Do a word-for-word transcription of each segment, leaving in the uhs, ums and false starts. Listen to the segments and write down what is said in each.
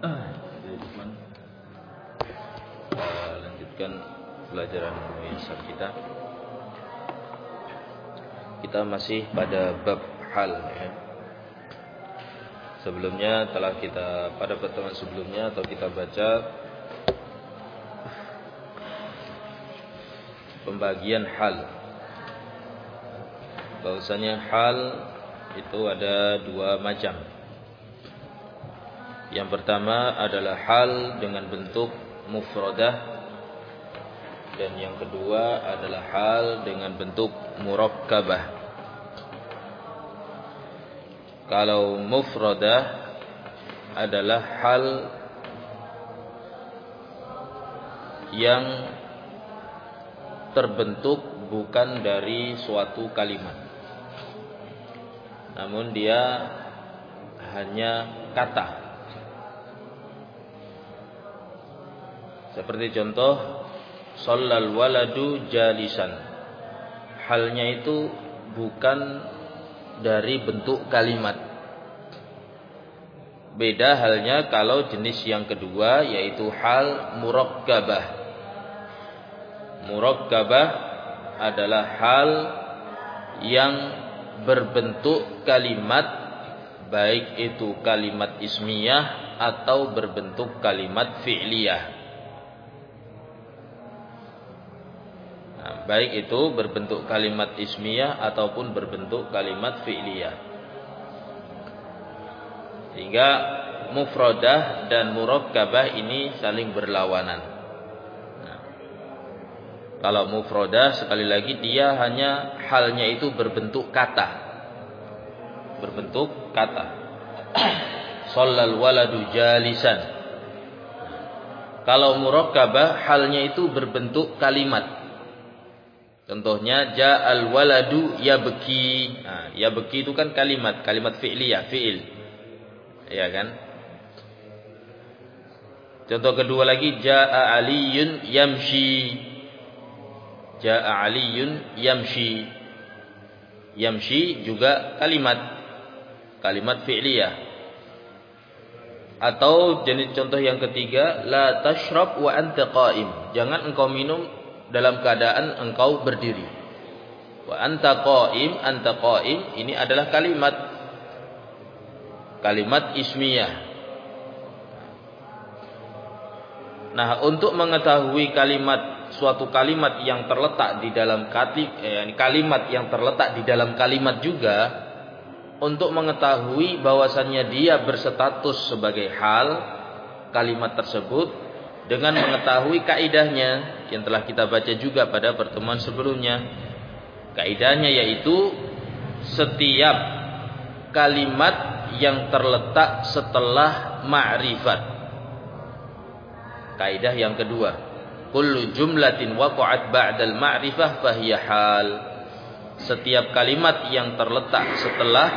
Teman-teman, kita lanjutkan pelajaran muyassar kita. Kita masih pada bab hal ya. Sebelumnya telah kita pada pertemuan sebelumnya atau kita baca pembagian hal. Bahwasanya hal itu ada dua macam. Yang pertama adalah hal dengan bentuk mufradah, dan yang kedua adalah hal dengan bentuk murakkabah. Kalau mufradah adalah hal yang terbentuk bukan dari suatu kalimat, namun dia hanya kata. Seperti contoh, shallal waladu jalisan. Halnya itu bukan dari bentuk kalimat. Beda halnya kalau jenis yang kedua, yaitu hal murakkabah. Murakkabah adalah hal yang berbentuk kalimat, baik itu kalimat ismiyah atau berbentuk kalimat fi'liyah. Baik itu berbentuk kalimat ismiyah ataupun berbentuk kalimat fi'liyah. Sehingga mufradah dan murakkabah ini saling berlawanan. Nah, kalau mufradah sekali lagi dia hanya halnya itu berbentuk kata. Berbentuk kata. Shallal waladu jalisan. Kalau murakkabah halnya itu berbentuk kalimat. Contohnya ja'al waladu yabki. Nah, yabki itu kan kalimat, kalimat fi'liyah, fi'il. Ya kan? Contoh kedua lagi ja'a aliyun yamshi. Ja'a aliyun yamshi. Yamshi juga kalimat, kalimat fi'liyah. Atau jenis contoh yang ketiga, la tashrab wa anta qa'im. Jangan engkau minum dalam keadaan engkau berdiri. Wa anta qa'im, anta qa'im ini adalah kalimat, kalimat ismiyah. Nah, untuk mengetahui kalimat, suatu kalimat yang terletak di dalam kalimat yang terletak di dalam kalimat juga, untuk mengetahui bahwasannya dia berstatus sebagai hal kalimat tersebut, dengan mengetahui kaidahnya yang telah kita baca juga pada pertemuan sebelumnya. Kaidahnya yaitu setiap kalimat yang terletak setelah ma'rifat. Kaidah yang kedua, kullu jumlatin waqa'at ba'dal ma'rifah fahiya hal. Setiap kalimat yang terletak setelah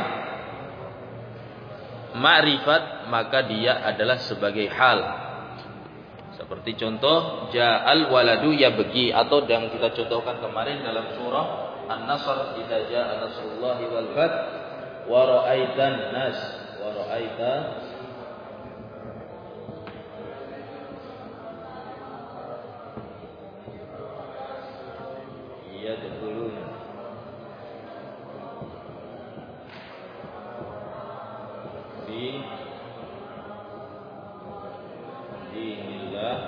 ma'rifat maka dia adalah sebagai hal. Seperti contoh ja'al waladu yabki, atau yang kita contohkan kemarin dalam surah An-Nasr, idza ja'a nasrullahi wal fath wa ra'aitan nas wa ra'aita yadkhulun fi dinillah.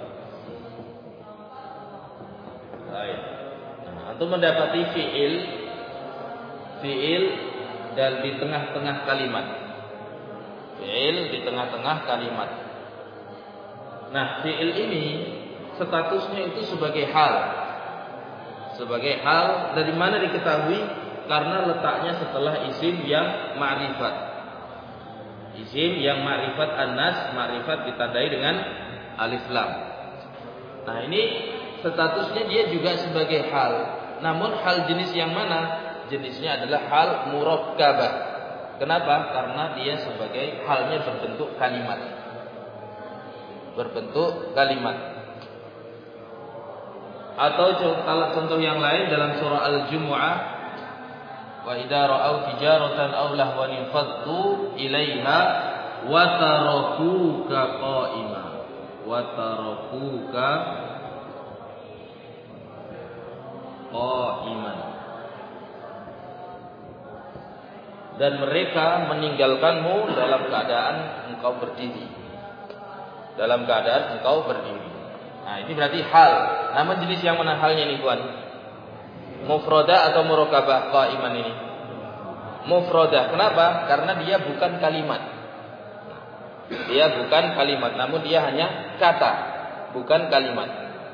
Baik. Nah, untuk mendapati fiil, fiil dan di tengah-tengah kalimat. Fiil di tengah-tengah kalimat. Nah, fiil ini statusnya itu sebagai hal. Sebagai hal dari mana diketahui? Karena letaknya setelah isim yang ma'rifat. Isim yang ma'rifat an-nas, ma'rifat ditandai dengan alif lam. Nah, ini statusnya dia juga sebagai hal. Namun hal jenis yang mana? Jenisnya adalah hal murakkabah. Kenapa? Karena dia sebagai halnya berbentuk kalimat. Berbentuk kalimat. Atau contoh yang lain dalam surah Al-Jumu'ah, wa idza ra'aw tijaratan aw lahwan faddu ilaiha wa tarakuka qa'ima, wa tarakuka qa'iman, dan mereka meninggalkanmu dalam keadaan engkau berdiri, dalam keadaan engkau berdiri. Nah, ini berarti hal. Namun jenis yang mana halnya ini, Tuan? Mufradah atau murokabah qa'iman ini? Mufradah. Kenapa? Karena dia bukan kalimat. Dia bukan kalimat, namun dia hanya kata, bukan kalimat.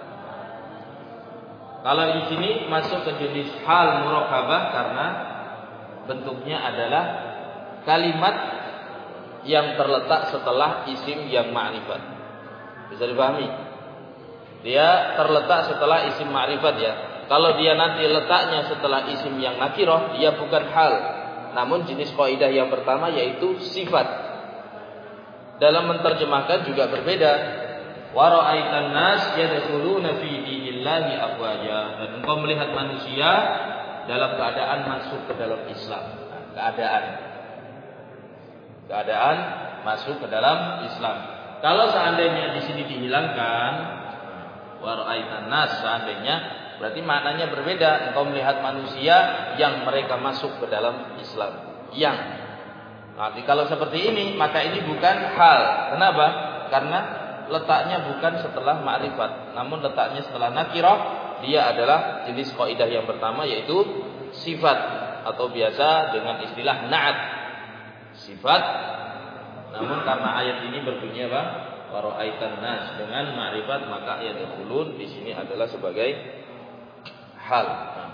Kalau di sini masuk ke jenis hal murokabah karena bentuknya adalah kalimat yang terletak setelah isim yang ma'rifat. Bisa dipahami? Dia terletak setelah isim ma'rifat ya. Kalau dia nanti letaknya setelah isim yang nakirah, dia bukan hal. Namun jenis kaidah yang pertama yaitu sifat. Dalam menerjemahkan juga berbeda. Wa ra'aitan nas yadkhuluna fi dinillahi afwaja. Dan engkau melihat manusia dalam keadaan masuk ke dalam Islam. Nah, keadaan. Keadaan masuk ke dalam Islam. Kalau seandainya di sini dihilangkan wa ra'aitan nas, seandainya berarti maknanya berbeda. Engkau melihat manusia yang mereka masuk ke dalam Islam. Yang. Nanti kalau seperti ini, maka ini bukan hal. Kenapa? Karena letaknya bukan setelah ma'rifat, namun letaknya setelah nakirah. Dia adalah jenis kaidah yang pertama yaitu sifat atau biasa dengan istilah na'at. Sifat. Namun karena ayat ini berbunyi apa? Wa ra'aitan nas, dengan ma'rifat maka yadkhulun di sini adalah sebagai hal. Nah.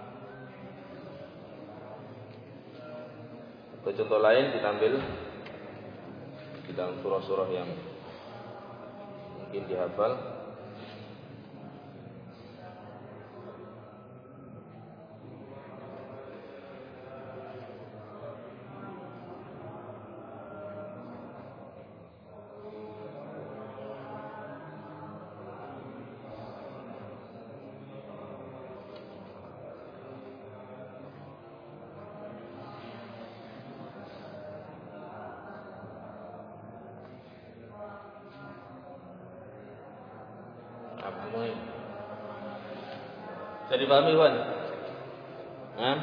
Contoh lain kita ambil di dalam surah-surah yang mungkin dihafal. Bisa dipahami, Wan? Nah,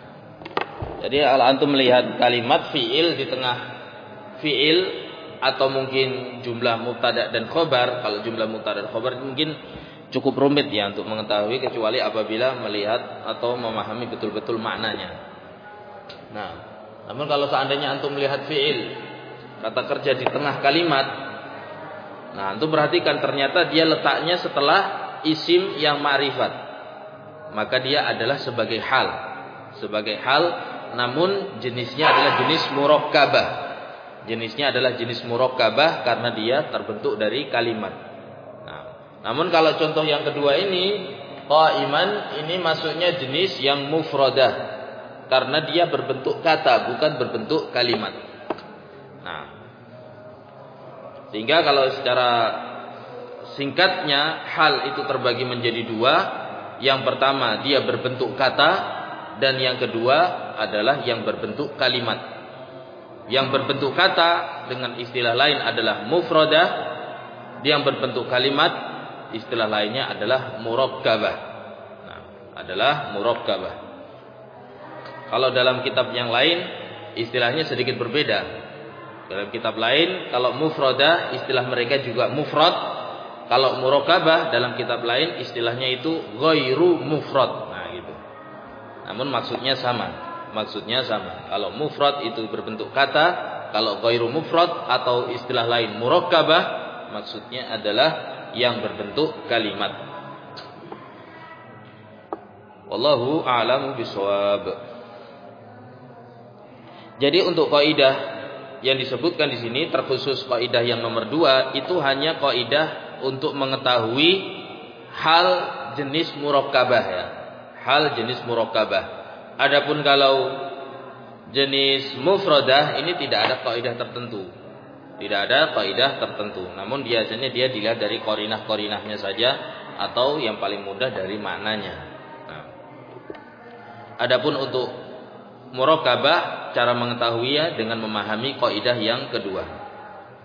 jadi kalau antum melihat kalimat fi'il di tengah fi'il atau mungkin jumlah mubtada dan khobar, kalau jumlah mubtada dan khobar mungkin cukup rumit ya untuk mengetahui kecuali apabila melihat atau memahami betul-betul maknanya. Nah, namun kalau seandainya antum melihat fi'il kata kerja di tengah kalimat, nah antum perhatikan ternyata dia letaknya setelah isim yang ma'rifat. Maka dia adalah sebagai hal, sebagai hal, namun jenisnya adalah jenis murakkabah. Jenisnya adalah jenis murakkabah karena dia terbentuk dari kalimat. Nah, namun kalau contoh yang kedua ini, qa'iman, ini maksudnya jenis yang mufradah karena dia berbentuk kata, bukan berbentuk kalimat. Nah, sehingga kalau secara singkatnya hal itu terbagi menjadi dua. Yang pertama dia berbentuk kata, dan yang kedua adalah yang berbentuk kalimat. Yang berbentuk kata dengan istilah lain adalah mufradah, yang berbentuk kalimat istilah lainnya adalah murakkabah. Nah, adalah murakkabah. Kalau dalam kitab yang lain istilahnya sedikit berbeda. Dalam kitab lain kalau mufradah istilah mereka juga mufrad. Kalau murakkabah dalam kitab lain istilahnya itu ghairu mufrad. Nah, gitu. Namun maksudnya sama. Maksudnya sama. Kalau mufrad itu berbentuk kata, kalau ghairu mufrad atau istilah lain murakkabah maksudnya adalah yang berbentuk kalimat. Wallahu a'lamu bishawab. Jadi untuk kaidah yang disebutkan di sini terkhusus kaidah yang nomor dua itu hanya kaidah untuk mengetahui hal jenis murakkabah ya. Hal jenis murakkabah. Adapun kalau jenis mufradah ini tidak ada kaidah tertentu. Tidak ada kaidah tertentu. Namun biasanya dia dilihat dari qarinah-qarinahnya saja atau yang paling mudah dari maknanya. Nah. Adapun untuk murakkabah cara mengetahuinya dengan memahami kaidah yang kedua.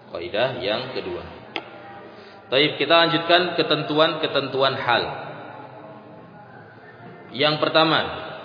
Kaidah yang kedua. Baik, kita lanjutkan ketentuan-ketentuan hal. Yang pertama,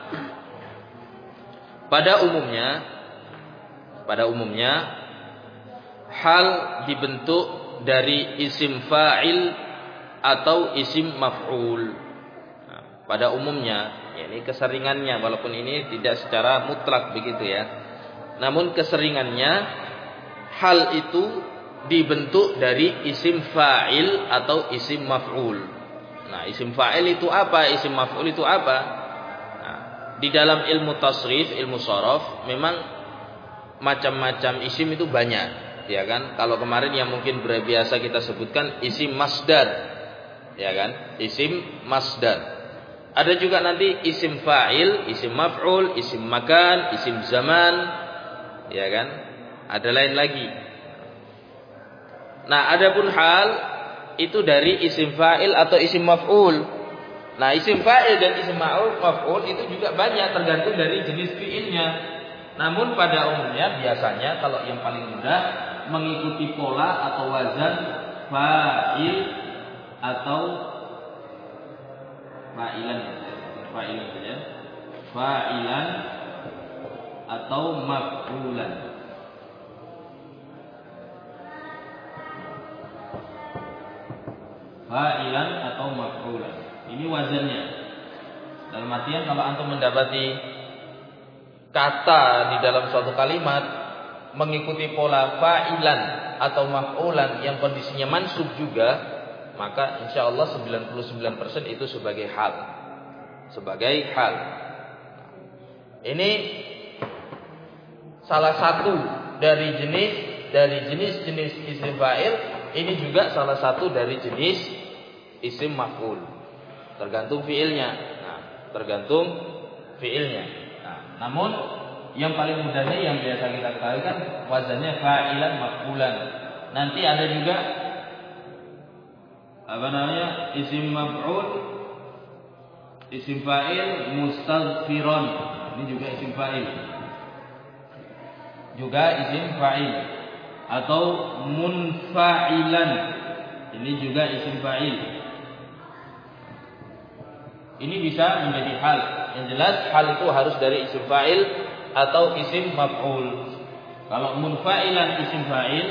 pada umumnya pada umumnya hal dibentuk dari isim fa'il atau isim maf'ul. Nah, pada umumnya, ya ini keseringannya, walaupun ini tidak secara mutlak begitu ya. Namun keseringannya hal itu dibentuk dari isim fa'il atau isim maf'ul. Nah, isim fa'il itu apa? Isim maf'ul itu apa? Nah, di dalam ilmu tasrif, ilmu shorof, memang macam-macam isim itu banyak, ya kan? Kalau kemarin yang mungkin biasa kita sebutkan isim masdar, ya kan? Isim masdar. Ada juga nanti isim fa'il, isim maf'ul, isim makan, isim zaman, ya kan? Ada lain lagi. Nah, adapun hal itu dari isim fa'il atau isim maf'ul. Nah, isim fa'il dan isim maf'ul itu juga banyak, tergantung dari jenis fi'ilnya. Namun pada umumnya biasanya kalau yang paling mudah mengikuti pola atau wazan fa'il atau fa'ilan, fa'ilan saja, fa'ilan atau maf'ulan. Fa'ilan atau maf'ulan. Ini wazannya. Dalam artian kalau antum mendapati kata di dalam suatu kalimat mengikuti pola fa'ilan atau maf'ulan yang kondisinya mansub juga, maka insya Allah sembilan puluh sembilan persen itu sebagai hal. Sebagai hal. Ini salah satu dari jenis dari jenis-jenis isim fa'il, ini juga salah satu dari jenis isim maf'ul. Tergantung fi'ilnya. Nah, tergantung fi'ilnya. Namun yang paling mudahnya yang biasa kita ketahui kan wazannya fa'ilan maf'ulan. Nanti ada juga apa namanya isim maf'ul, isim fa'il mustaghfiron. Ini juga isim fa'il. Juga isim fa'il atau munfa'ilan. Ini juga isim fa'il. Ini bisa menjadi hal. Yang jelas hal itu harus dari isim fa'il atau isim maf'ul. Kalau munfa'ilan isim fa'il,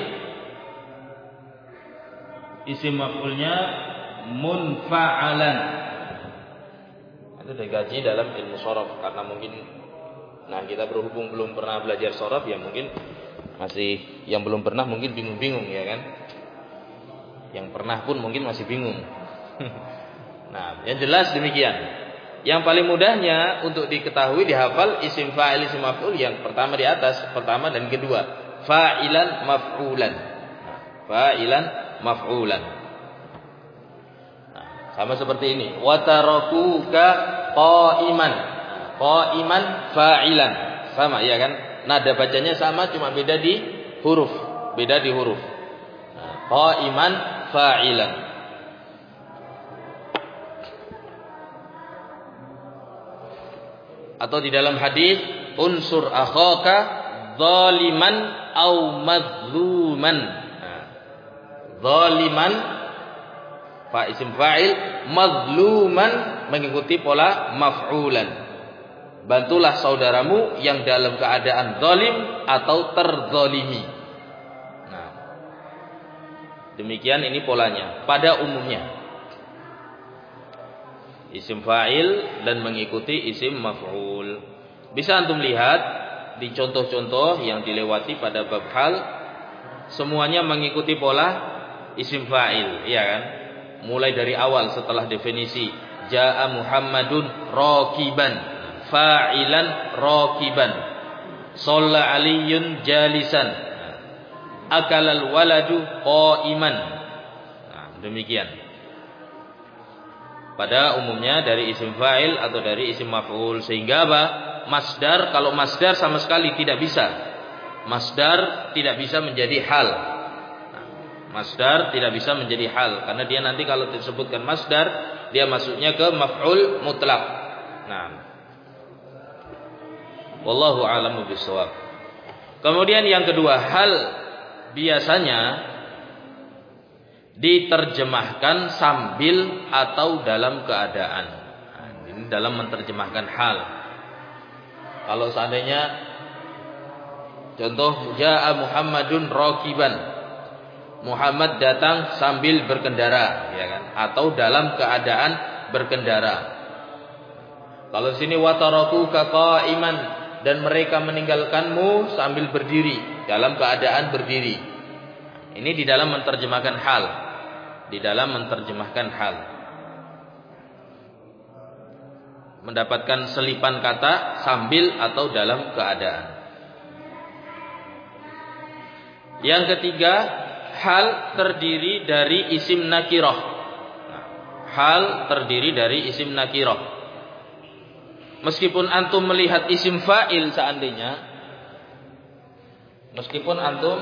isim maf'ulnya munfa'alan. Itu digaji dalam ilmu shorof. Karena mungkin, nah kita berhubung belum pernah belajar shorof, ya mungkin masih, yang belum pernah mungkin bingung-bingung, ya kan? Yang pernah pun mungkin masih bingung. Nah, yang jelas demikian. Yang paling mudahnya untuk diketahui, dihafal isim fa'il, isim maf'ul yang pertama di atas, pertama dan kedua. Fa'ilan maf'ulan. Nah, fa'ilan maf'ulan. Nah, sama seperti ini. Wa tarakuka qa'iman. Qa'iman fa'ilan. Sama, ya kan? Nada bacanya sama, cuma beda di huruf. Beda di huruf. Nah, qa'iman fa'ilan. Atau di dalam hadis unsur akhaka zaliman au mazluman. Nah, zaliman fa isim fa'il, mazluman mengikuti pola maf'ulan. Bantulah saudaramu yang dalam keadaan zalim atau terzalimi. Nah, demikian ini polanya pada umumnya. Isim fa'il dan mengikuti isim maf'ul. Bisa antum lihat di contoh-contoh yang dilewati pada bab hal, semuanya mengikuti pola isim fa'il, iya kan? Mulai dari awal setelah definisi Ja'a Muhammadun rakiban, fa'ilan rakiban, shalla Aliyun jalisan, akalal waladu qa'iman. Nah, demikian. Pada umumnya dari isim fa'il atau dari isim maf'ul. Sehingga apa? Masdar, kalau masdar sama sekali tidak bisa. Masdar tidak bisa menjadi hal. Nah, masdar tidak bisa menjadi hal, karena dia nanti kalau disebutkan masdar, dia masuknya ke maf'ul mutlak. Nah, wallahu a'lamu bishawab. Kemudian yang kedua, hal biasanya diterjemahkan sambil atau dalam keadaan. Nah, ini dalam menerjemahkan hal. Kalau seandainya contoh jaa Muhammadun raqiban, Muhammad datang sambil berkendara, ya kan? Atau dalam keadaan berkendara. Kalau sini watarakuka qa'iman, dan mereka meninggalkanmu sambil berdiri, dalam keadaan berdiri. Ini di dalam menerjemahkan hal. Di dalam menerjemahkan hal. Mendapatkan selipan kata sambil atau dalam keadaan. Yang ketiga, hal terdiri dari isim nakirah. Hal terdiri dari isim nakirah. Meskipun antum melihat isim fa'il seandainya, meskipun antum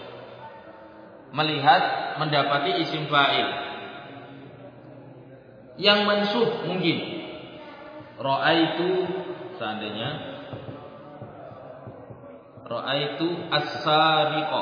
melihat mendapati isim fa'il yang mansub mungkin ra'aitu, seandainya ra'aitu as-sariqa,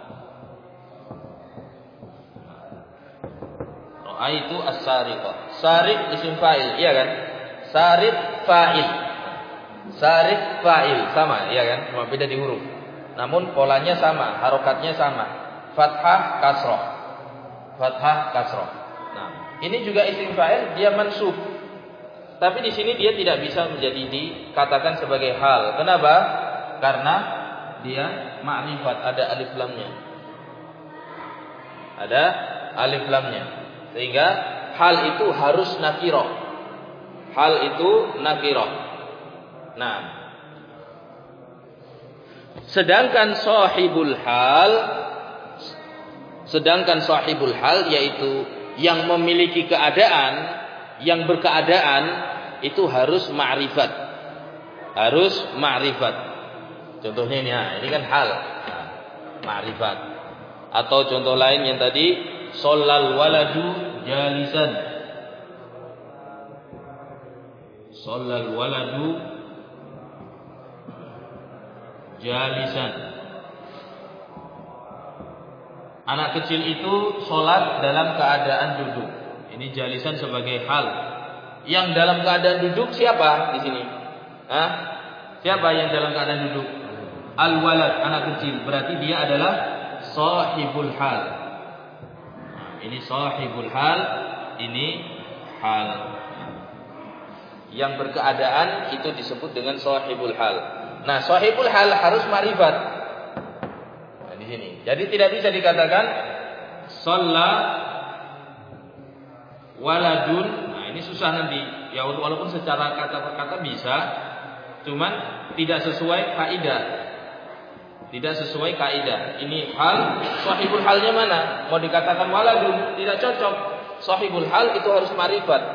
ra'aitu as-sariqa. Sarik isim fa'il, iya kan? Sarik fa'il, sarik fa'il sama, iya kan? Cuma beda di huruf. Namun polanya sama, harokatnya sama. Fathah kasroh, fathah kasroh. Nah, ini juga isim fa'il, dia mansub. Tapi di sini dia tidak bisa menjadi dikatakan sebagai hal. Kenapa? Karena dia ma'rifat, ada alif lamnya. Ada alif lamnya. Sehingga hal itu harus nakirah. Hal itu nakirah. Nah, sedangkan sahibul hal, sedangkan sahibul hal yaitu yang memiliki keadaan, yang berkeadaan, itu harus ma'rifat. Harus ma'rifat. Contohnya ini, nah, ini kan hal, nah, ma'rifat. Atau contoh lain yang tadi, sholal waladu jalisan. Sholal waladu jalisan. Anak kecil itu sholat dalam keadaan duduk. Ini jalisan sebagai hal. Yang dalam keadaan duduk siapa di sini? Hah? Siapa yang dalam keadaan duduk? Al-walad, anak kecil. Berarti dia adalah sahibul hal. Nah, ini sahibul hal, ini hal. Yang berkeadaan itu disebut dengan sahibul hal. Nah, sahibul hal harus ma'rifat. Nah, di sini. Jadi tidak bisa dikatakan shalla waladun. Nah, ini susah nanti. Ya walaupun secara kata per kata bisa, cuman tidak sesuai kaidah. Tidak sesuai kaidah. Ini hal, sahibul halnya mana? Mau dikatakan waladun, tidak cocok. Sahibul hal itu harus ma'rifat.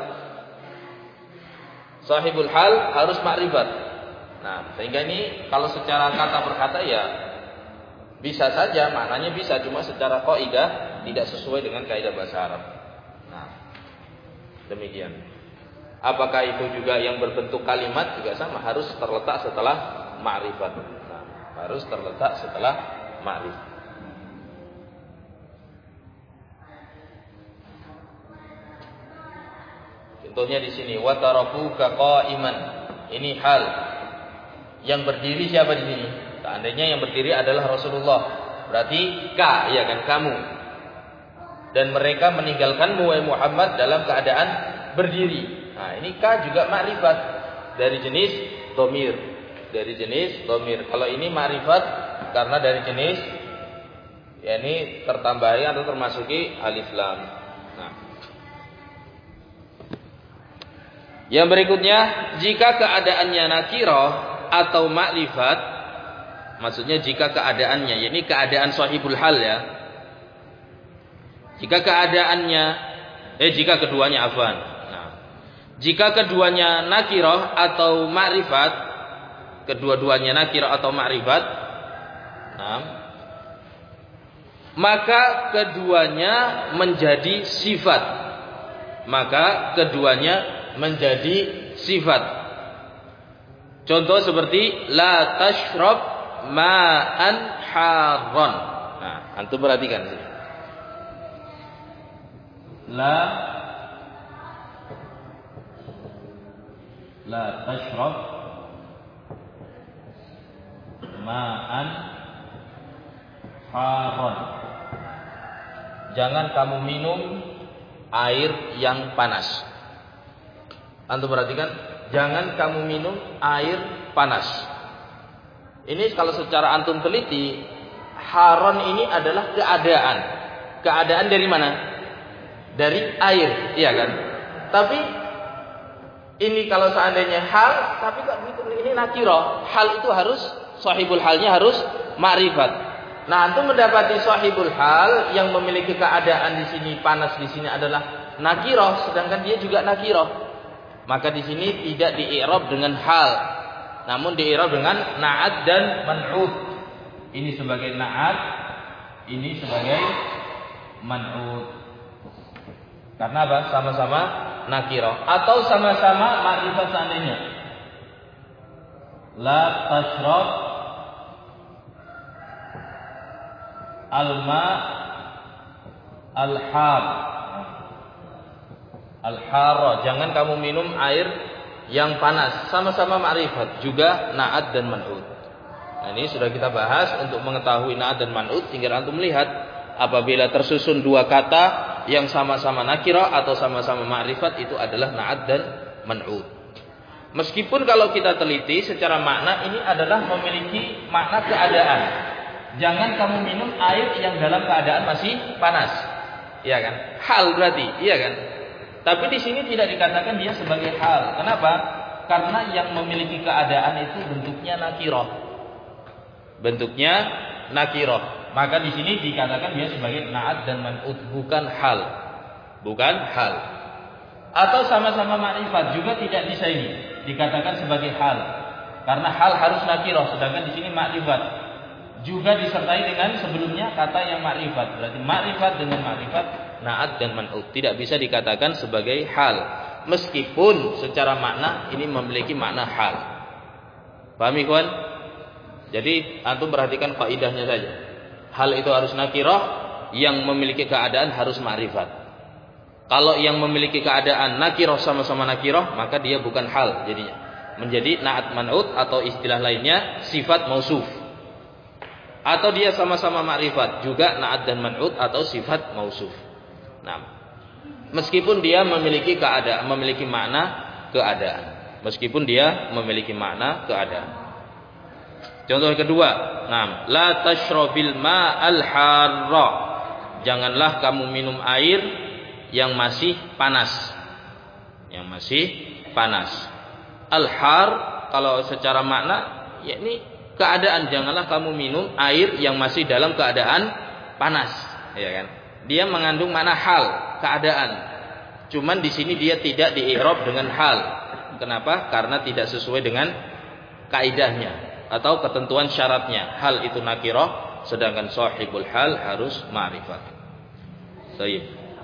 Sahibul hal harus ma'rifat. Nah, sehingga ini kalau secara kata per kata ya bisa saja, maknanya bisa, cuma secara kaidah tidak sesuai dengan kaidah bahasa Arab. Nah, demikian. Apakah itu juga yang berbentuk kalimat juga sama, harus terletak setelah ma'rifat. Nah, harus terletak setelah ma'rifat. Contohnya di sini watarakuka qa'iman. Ini hal. Yang berdiri siapa di sini? Seandainya yang berdiri adalah Rasulullah, berarti ka, ya kan, kamu. Dan mereka meninggalkanmu wahai Muhammad dalam keadaan berdiri. Nah, ini ka juga ma'rifat dari jenis dhamir. Dari jenis dhamir. Kalau ini ma'rifat karena dari jenis yakni tertambahi atau termasuki alif lam. Nah, yang berikutnya, jika keadaannya nakirah atau ma'rifat, maksudnya jika keadaannya, yakni keadaan sahibul hal ya. Jika keadaannya, eh jika keduanya afwan. Nah, jika keduanya nakirah atau ma'rifat, kedua-duanya nakirah atau ma'rifat, nah, maka keduanya menjadi sifat. Maka keduanya menjadi sifat. Contoh seperti la tashrab ma'an harron. Nah, Antum perhatikan sini. La la tashrab ma'an haron. Jangan kamu minum air yang panas. Antum perhatikan, jangan kamu minum air panas. Ini kalau secara antum teliti, haron ini adalah keadaan. Keadaan dari mana? Dari air, iya kan? Tapi ini kalau seandainya hal, tapi kok ini nakiro. Hal itu harus sahibul halnya harus ma'rifat. Nah, antum mendapati sahibul hal yang memiliki keadaan di sini panas di sini adalah nakiro, sedangkan dia juga nakiro. Maka di sini tidak di-i'rab dengan hal, namun di-i'rab dengan na'at dan man'ud. Ini sebagai na'at, ini sebagai man'ud. Karena apa? Sama-sama nakiro atau sama-sama ma'rifat seandainya. La tashrab al-ma al-har. Al-hara, jangan kamu minum air yang panas. Sama-sama ma'rifat, juga na'at dan man'ud. Nah, ini sudah kita bahas untuk mengetahui na'at dan man'ud. Tinggal antum melihat apabila tersusun dua kata yang sama-sama nakirah atau sama-sama ma'rifat, itu adalah na'at dan man'ud. Meskipun kalau kita teliti secara makna, ini adalah memiliki makna keadaan. Jangan kamu minum air yang dalam keadaan masih panas. Iya kan? Hal berarti, iya kan? Tapi di sini tidak dikatakan dia sebagai hal. Kenapa? Karena yang memiliki keadaan itu bentuknya nakirah. Bentuknya nakirah. Maka di sini dikatakan dia sebagai na'at dan man'ud, bukan hal. Bukan hal. Atau sama-sama ma'rifat juga tidak bisa ini dikatakan sebagai hal. Karena hal harus nakirah, sedangkan di sini ma'rifat. Juga disertai dengan sebelumnya kata yang ma'rifat. Berarti ma'rifat dengan ma'rifat, na'at dan man'ud tidak bisa dikatakan sebagai hal, meskipun secara makna ini memiliki makna hal. Paham ikhwan? Jadi antum perhatikan kaidahnya saja. Hal itu harus nakirah, yang memiliki keadaan harus ma'rifat. Kalau yang memiliki keadaan nakirah sama-sama nakirah, maka dia bukan hal jadinya. Menjadi na'at man'ud atau istilah lainnya sifat mausuf. Atau dia sama-sama ma'rifat, juga na'at dan man'ud atau sifat mausuf. Nah, meskipun dia memiliki keadaan, memiliki makna keadaan, meskipun dia memiliki makna keadaan. Contoh kedua, nah, la tashrabil ma'al harra. Janganlah kamu minum air yang masih panas. Yang masih panas. Al-har kalau secara makna yakni keadaan, janganlah kamu minum air yang masih dalam keadaan panas, ya kan? Dia mengandung makna hal, keadaan. Cuman di sini dia tidak di-i'rab dengan hal. Kenapa? Karena tidak sesuai dengan kaidahnya atau ketentuan syaratnya. Hal itu nakirah, sedangkan sahibul hal harus ma'rifat. Baik.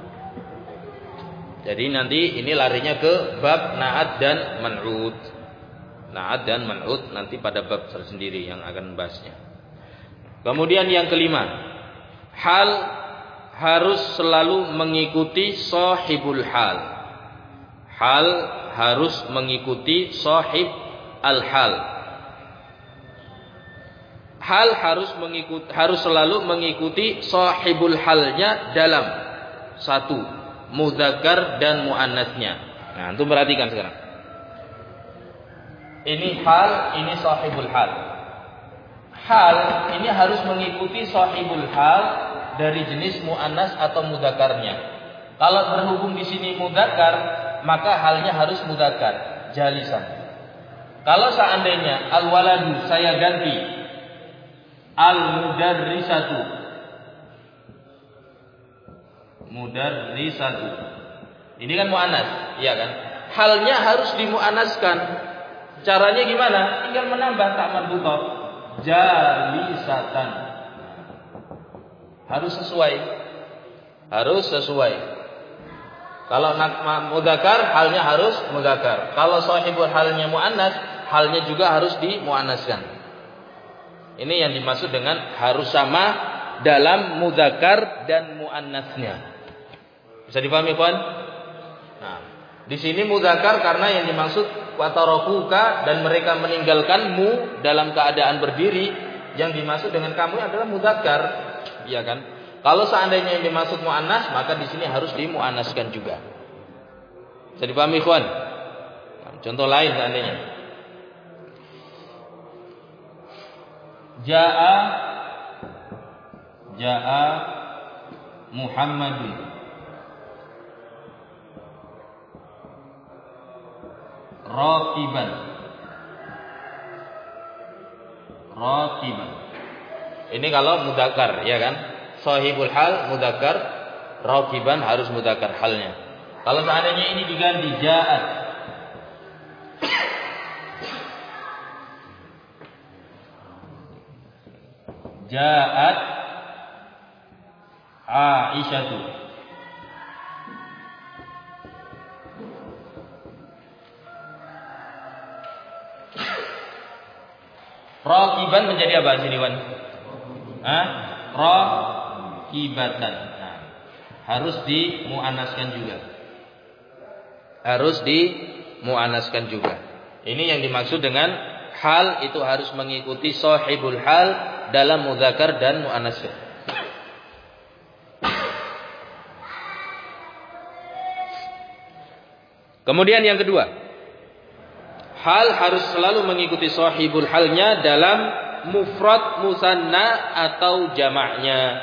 Jadi nanti ini larinya ke bab na'at dan man'ud. Na'at dan man'ud nanti pada bab tersendiri yang akan membahasnya. Kemudian yang kelima, hal harus selalu mengikuti sahibul hal. Hal harus mengikuti sahib al-hal. Hal harus mengikuti, harus selalu mengikuti sahibul halnya dalam satu, mudzakkar dan muannasnya. Nah, antum perhatikan sekarang. Ini hal, ini sahibul hal. Hal ini harus mengikuti sahibul hal dari jenis muannas atau mudzakarnya. Kalau berhubung di sini mudzakkar, maka halnya harus mudzakkar, jalisan. Kalau seandainya al-waladu saya ganti al-mudarrisatu. Mudarrisatu. Ini kan muannas, iya kan? Halnya harus dimuannaskan. Caranya gimana? Tinggal menambah tak marbutah. Jalisatan. Harus sesuai. Harus sesuai. Kalau mudzakkar halnya harus mudzakkar. Kalau sahibul halnya muannas, halnya juga harus dimuannaskan. Ini yang dimaksud dengan harus sama dalam mudzakkar dan muannasnya. Bisa dipahami, kawan? Nah, di sini mudzakkar karena yang dimaksud watarakuka dan mereka meninggalkanmu dalam keadaan berdiri. Yang dimaksud dengan kamu adalah mudzakkar, ya kan? Kalau seandainya yang dimaksud muannas, maka di sini harus dimuannaskan juga. Bisa dipahami, kawan? Nah, contoh lain seandainya. Jaa Jaa Muhammadun Raqiban Raqiban. Ini kalau mudzakkar, ya kan? Shahibul hal mudzakkar, raqiban harus mudzakkar halnya. Kalau seandainya ini diganti ja'at Ja'at Aisyatu. Raqiban menjadi apa sini, Wan? Hah? Raqibatan. Nah, harus dimuannaskan juga. Harus dimuannaskan juga. Ini yang dimaksud dengan hal itu harus mengikuti sahibul hal dalam mudzakkar dan muannasnya. Kemudian yang kedua, hal harus selalu mengikuti sahibul halnya dalam mufrad musanna atau jamaknya.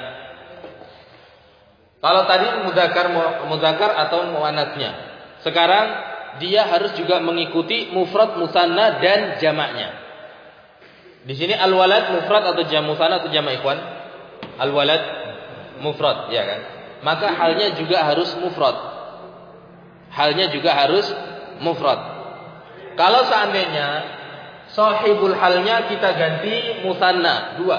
Kalau tadi mudzakkar mudzakkar atau muannasnya, sekarang dia harus juga mengikuti mufrad musanna dan jamaknya. Di sini al-walad mufrad atau jam musanna atau jamak, ikhwan? Al-walad mufrad, ya kan? Maka halnya juga harus mufrad. Halnya juga harus mufrad. Kalau seandainya sahibul halnya kita ganti musanna dua.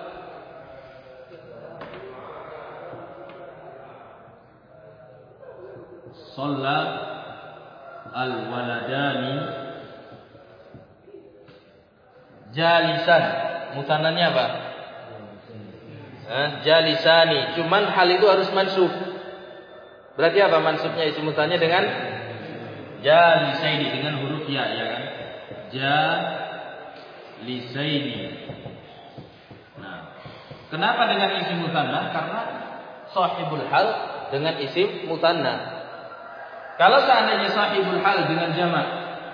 Shalla al-waladani jalisan. Musannanya apa? Eh, jalisani. Cuman hal itu harus mansub. Berarti apa mansubnya isim musannanya dengan jalisaini dengan huruf ya, ya kan? Jalisaini. Nah, kenapa dengan isim musanna? Karena sahibul hal dengan isim musanna. Kalau seandainya sahibul hal dengan jamak,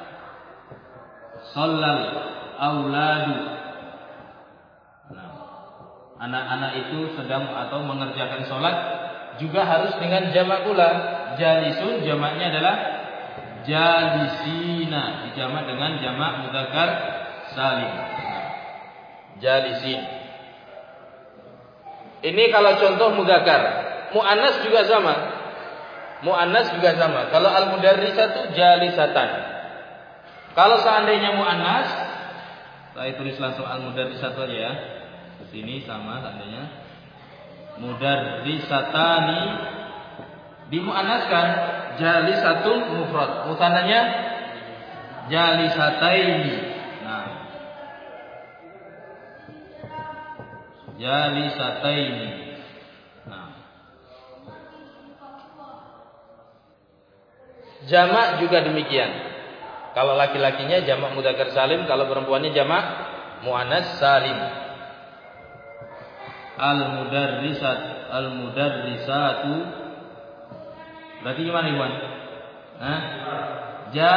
shallal auladu. Nah, anak-anak itu sedang atau mengerjakan sholat juga harus dengan jamak pula. Jalisun jamaknya adalah jalisina, dijamak dengan jamak mudzakkar salim. Nah, jalisin. Ini kalau contoh mudzakkar. Muannas juga sama. Muannas juga sama. Kalau al-mudarrisatu jalisatan. Kalau seandainya muannas, saya tulis langsung al-mudarrisatu aja ya. Di sini sama seandainya. Mudarrisatani dimuannaskan, jalisatun mufrad, musannanya jalisataini. Nah, jalisataini. Nah, jamak juga demikian. Kalau laki-lakinya jamak mudzakkar salim, kalau perempuannya jamak muannas salim. Al-mudarrisat al-mudarrisatu berarti gimana, Iwan? Hah? Ja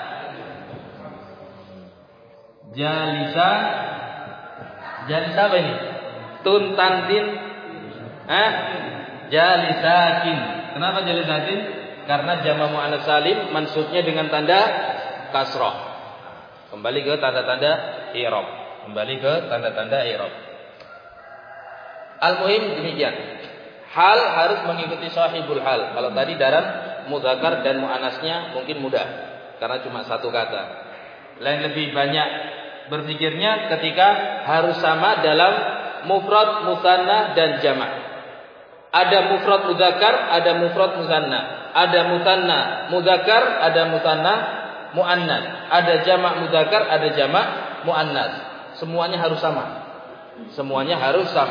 Jalisa Jalisa apa ini? Tun tantin. Hah? Jalisakin. Kenapa jalisakin? Karena jamak muannas salim mansubnya dengan tanda kasrah. Kembali ke tanda-tanda i'rab. Kembali ke tanda-tanda i'rab. Al-muhim demikian. Hal harus mengikuti sahibul hal. Kalau tadi dalam mudzakkar dan muannasnya mungkin mudah karena cuma satu kata. Lain lebih banyak berpikirnya ketika harus sama dalam mufrad, musanna dan jamak. Ada mufrad mudzakkar, ada mufrad musanna. Ada musanna mudzakkar, ada musanna muannas. Ada jamak mudzakkar, ada jamak muannas. Semuanya harus sama. Semuanya harus sama.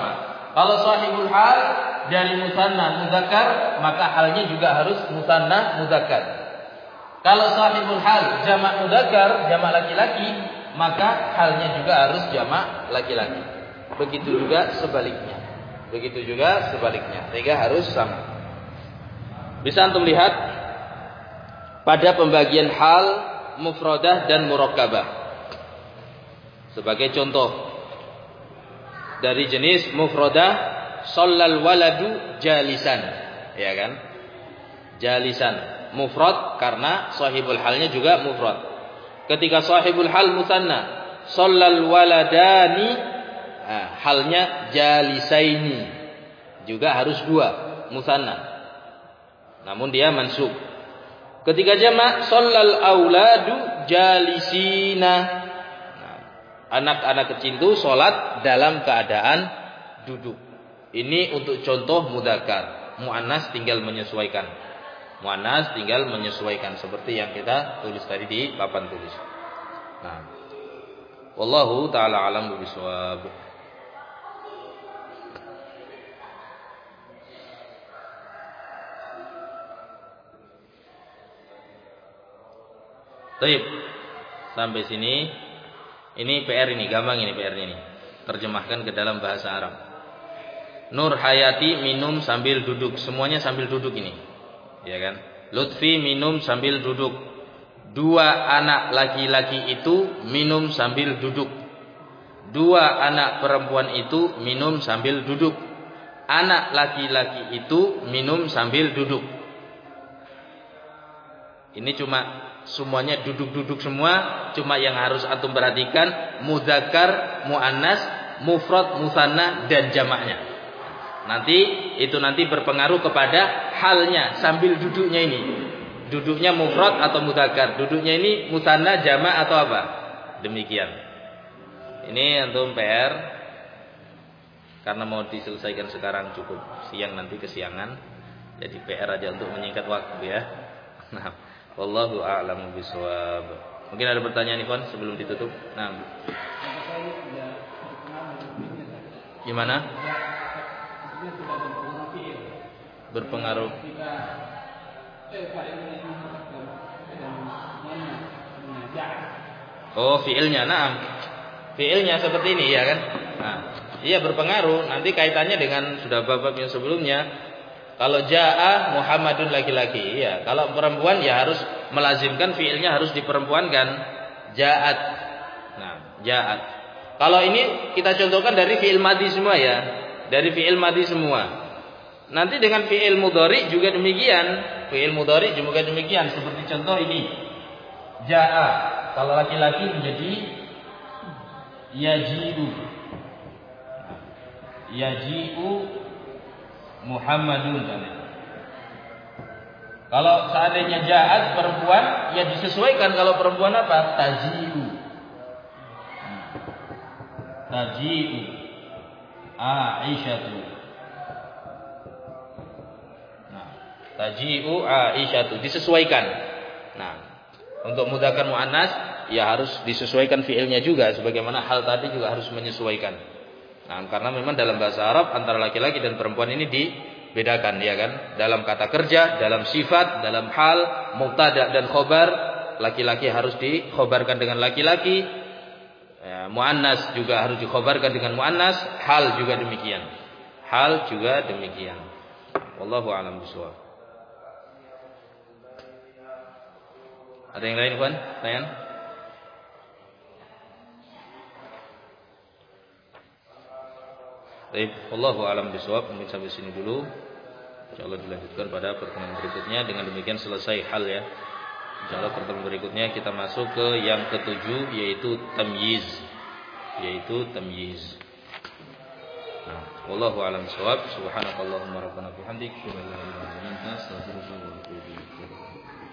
Kalau sahibul hal dari musanna muzakkar, maka halnya juga harus musanna muzakkar. Kalau sahibul hal jamak muzakkar, jamak laki-laki, maka halnya juga harus jamak laki-laki. Begitu juga sebaliknya. Begitu juga sebaliknya. Sehingga harus sama. Bisa antum lihat pada pembagian hal, mufradah dan murakkabah. Sebagai contoh dari jenis mufradah, shallal waladu jalisan, ya kan? Jalisan mufrad karena sahibul halnya juga mufrad. Ketika sahibul hal musanna, shallal waladani, nah, halnya jalisaini, juga harus dua musanna. Namun dia mansub. Ketika jamak, shallal auladu jalisina. Anak-anak kecil itu sholat dalam keadaan duduk. Ini untuk contoh mudzakkar. Muannas tinggal menyesuaikan. Muannas tinggal menyesuaikan seperti yang kita tulis tadi di papan tulis. Nah, wallahu taala alam bishawab. Baik. Sampai sini. Ini P R ini, gampang ini P R ini. Terjemahkan ke dalam bahasa Arab. Nur Hayati minum sambil duduk. Semuanya sambil duduk ini. Ya kan? Lutfi minum sambil duduk. Dua anak laki-laki itu minum sambil duduk. Dua anak perempuan itu minum sambil duduk. Anak laki-laki itu minum sambil duduk. Ini cuma semuanya duduk-duduk semua. Cuma yang harus antum perhatikan mudzakkar, muannas, mufrad, musanna dan jamaknya. Nanti itu nanti berpengaruh kepada halnya sambil duduknya ini. Duduknya mufrad atau mudzakkar, duduknya ini musanna, jamak atau apa? Demikian. Ini antum P R karena mau diselesaikan sekarang cukup siang, nanti kesiangan. Jadi P R aja untuk menyingkat waktu ya. Nah, wallahu a'lamu bishawab. Mungkin ada pertanyaan Ikhwan sebelum ditutup. Nah. Gimana? Berpengaruh. Oh, fiilnya. Naam. Fiilnya seperti ini ya kan? Nah, iya berpengaruh. Nanti kaitannya dengan sudah bab-bab yang sebelumnya. Kalau jaa Muhammadun laki-laki, ya. Kalau perempuan ya harus melazimkan fiilnya harus diperempuankan. Ja'at. Nah, ja'at. Kalau ini kita contohkan dari fiil madhi semua ya. Dari fiil madhi semua. Nanti dengan fiil mudhari juga demikian. Fiil mudhari juga demikian. Seperti contoh ini. Ja'a. Kalau laki-laki menjadi yaji'u. Yaji'u Muhammadun. Kalau seandainya ja'at perempuan, ya disesuaikan. Kalau perempuan apa? Taji'u. Taji'u Aisyatu. Nah, taji'u Aisyatu disesuaikan. Nah, untuk mudzakkar muannas ya harus disesuaikan fiilnya juga, sebagaimana hal tadi juga harus menyesuaikan. Nah, karena memang dalam bahasa Arab antara laki-laki dan perempuan ini dibedakan, ya kan? Dalam kata kerja, dalam sifat, dalam hal, mubtada dan khobar, laki-laki harus dikhobarkan dengan laki-laki, ya, muannas juga harus dikhobarkan dengan muannas, hal juga demikian. Hal juga demikian. Wallahu a'lam bishawab. Ada yang lain, Ikhwan? Tanya? Baik, wallahu a'lam bishawab. Mungkin sampai sini dulu. Insyaallah dilanjutkan pada pertemuan berikutnya. Dengan demikian selesai hal ya. Insyaallah pertemuan berikutnya kita masuk ke yang ketujuh, yaitu tamyiz. Yaitu tamyiz. Nah, wallahu a'lam bishawab. Subhanakallahumma rabbana bihamdik, asyhadu an la ilaha illa anta, astaghfiruka wa atubu ilaik.